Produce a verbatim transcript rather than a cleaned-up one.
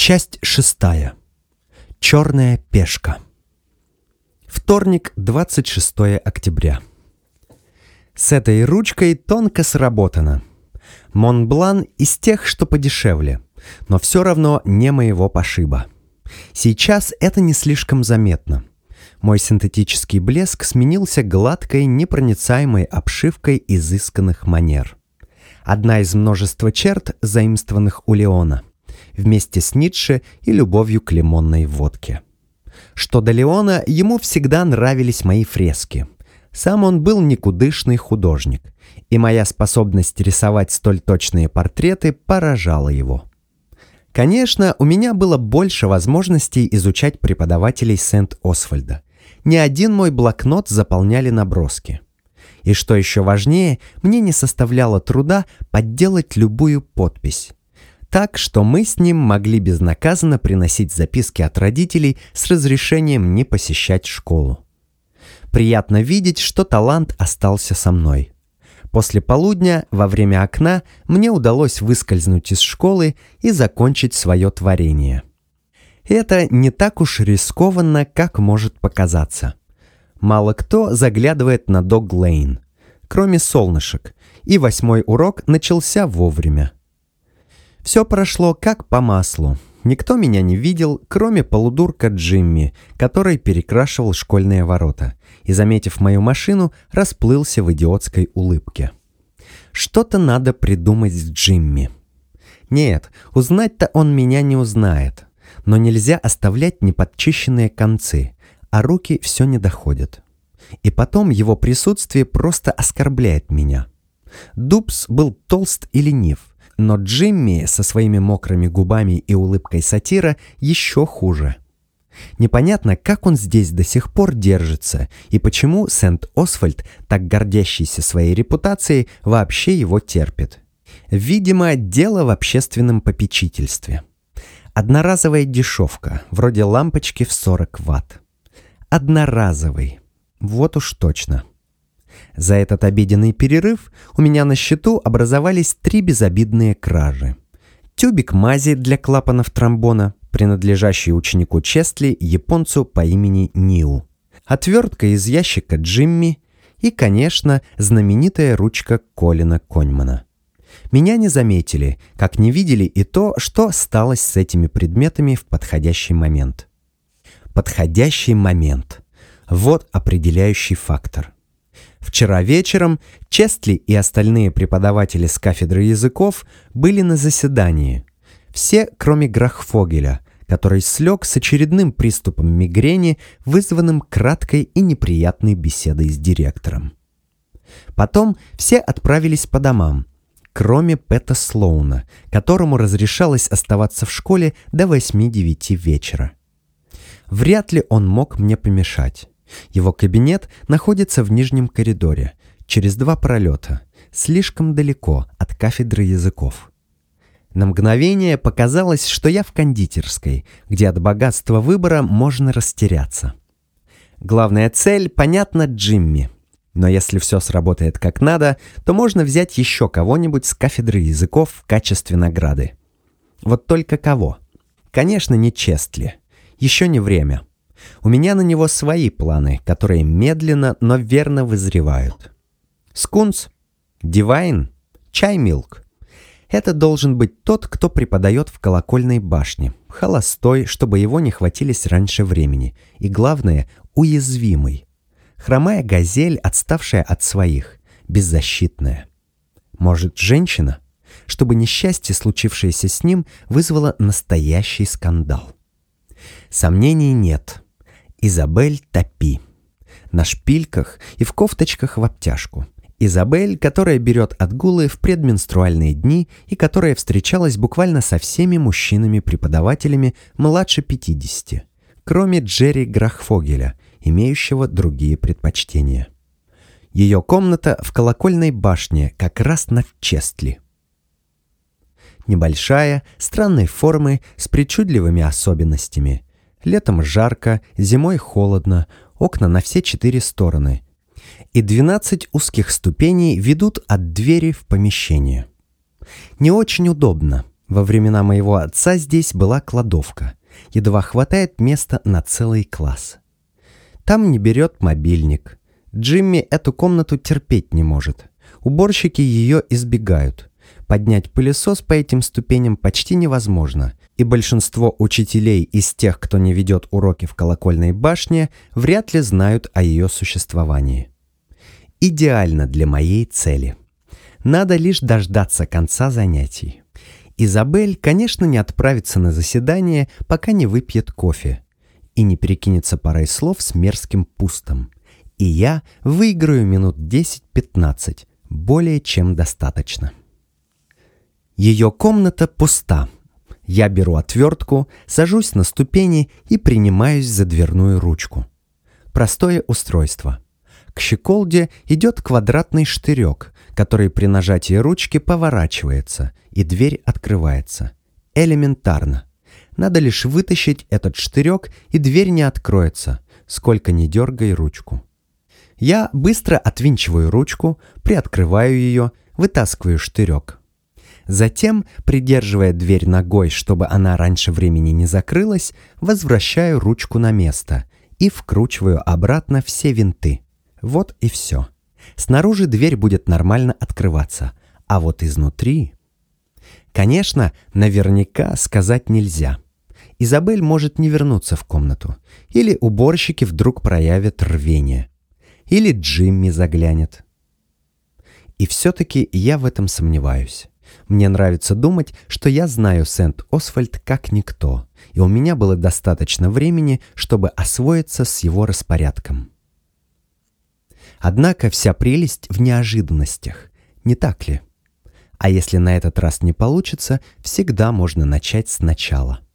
Часть шестая. Черная пешка. Вторник, двадцать шестое октября. С этой ручкой тонко сработано. Монблан из тех, что подешевле, но все равно не моего пошиба. Сейчас это не слишком заметно. Мой синтетический блеск сменился гладкой, непроницаемой обшивкой изысканных манер. Одна из множества черт, заимствованных у Леона, вместе с Ницше и любовью к лимонной водке. Что до Леона, ему всегда нравились мои фрески. Сам он был никудышный художник, и моя способность рисовать столь точные портреты поражала его. Конечно, у меня было больше возможностей изучать преподавателей Сент-Освальда. Ни один мой блокнот заполняли наброски. И что еще важнее, мне не составляло труда подделать любую подпись. Так что мы с ним могли безнаказанно приносить записки от родителей с разрешением не посещать школу. Приятно видеть, что талант остался со мной. После полудня, во время окна, мне удалось выскользнуть из школы и закончить свое творение. Это не так уж рискованно, как может показаться. Мало кто заглядывает на Дог-Лейн, кроме солнышек, и восьмой урок начался вовремя. Все прошло как по маслу. Никто меня не видел, кроме полудурка Джимми, который перекрашивал школьные ворота, и, заметив мою машину, расплылся в идиотской улыбке. Что-то надо придумать с Джимми. Нет, узнать-то он меня не узнает, но нельзя оставлять неподчищенные концы, а руки все не доходят. И потом его присутствие просто оскорбляет меня. Дубс был толст и ленив, но Джимми со своими мокрыми губами и улыбкой сатира еще хуже. Непонятно, как он здесь до сих пор держится, и почему Сент-Освальд, так гордящийся своей репутацией, вообще его терпит. Видимо, дело в общественном попечительстве. Одноразовая дешевка, вроде лампочки в сорок ватт. Одноразовый. Вот уж точно. За этот обеденный перерыв у меня на счету образовались три безобидные кражи. Тюбик мази для клапанов тромбона, принадлежащий ученику Честли, японцу по имени Ниу. Отвертка из ящика Джимми и, конечно, знаменитая ручка Колина Коньмана. Меня не заметили, как не видели и то, что сталось с этими предметами в подходящий момент. Подходящий момент. Вот определяющий фактор. Вчера вечером Честли и остальные преподаватели с кафедры языков были на заседании. Все, кроме Грахфогеля, который слег с очередным приступом мигрени, вызванным краткой и неприятной беседой с директором. Потом все отправились по домам, кроме Пэта Слоуна, которому разрешалось оставаться в школе до восьми-девяти вечера. Вряд ли он мог мне помешать. Его кабинет находится в нижнем коридоре, через два пролета, слишком далеко от кафедры языков. На мгновение показалось, что я в кондитерской, где от богатства выбора можно растеряться. Главная цель, понятно, Джимми. Но если все сработает как надо, то можно взять еще кого-нибудь с кафедры языков в качестве награды. Вот только кого? Конечно, не Честли. Еще не время. У меня на него свои планы, которые медленно, но верно вызревают. Скунс, Дивайн, Чаймилк. Это должен быть тот, кто преподает в колокольной башне, холостой, чтобы его не хватились раньше времени, и, главное, уязвимый. Хромая газель, отставшая от своих, беззащитная. Может, женщина? Чтобы несчастье, случившееся с ним, вызвало настоящий скандал. Сомнений нет. Изабель Топи. На шпильках и в кофточках в обтяжку. Изабель, которая берет отгулы в предменструальные дни и которая встречалась буквально со всеми мужчинами-преподавателями младше пятидесяти, кроме Джерри Грахфогеля, имеющего другие предпочтения. Ее комната в колокольной башне как раз над Честли. Небольшая, странной формы, с причудливыми особенностями. Летом жарко, зимой холодно, окна на все четыре стороны. И двенадцать узких ступеней ведут от двери в помещение. Не очень удобно, Во времена моего отца здесь была кладовка. Едва хватает места на целый класс. Там не берет мобильник. Джимми эту комнату терпеть не может. Уборщики ее избегают. Поднять пылесос по этим ступеням почти невозможно, и большинство учителей из тех, кто не ведет уроки в колокольной башне, вряд ли знают о ее существовании. Идеально для моей цели. Надо лишь дождаться конца занятий. Изабель, конечно, не отправится на заседание, пока не выпьет кофе и не перекинется парой слов с мерзким пустом. И я выиграю минут десять-пятнадцать, более чем достаточно. Ее комната пуста. Я беру отвертку, сажусь на ступени и принимаюсь за дверную ручку. Простое устройство. К щеколде идет квадратный штырек, который при нажатии ручки поворачивается, и дверь открывается. Элементарно. Надо лишь вытащить этот штырек, и дверь не откроется, сколько ни дергай ручку. Я быстро отвинчиваю ручку, приоткрываю ее, вытаскиваю штырек. Затем, придерживая дверь ногой, чтобы она раньше времени не закрылась, возвращаю ручку на место и вкручиваю обратно все винты. Вот и все. Снаружи дверь будет нормально открываться, а вот изнутри... Конечно, наверняка сказать нельзя. Изабель может не вернуться в комнату. Или уборщики вдруг проявят рвение. Или Джимми заглянет. И все-таки я в этом сомневаюсь. Мне нравится думать, что я знаю Сент-Освальд как никто, и у меня было достаточно времени, чтобы освоиться с его распорядком. Однако вся прелесть в неожиданностях, не так ли? А если на этот раз не получится, всегда можно начать сначала.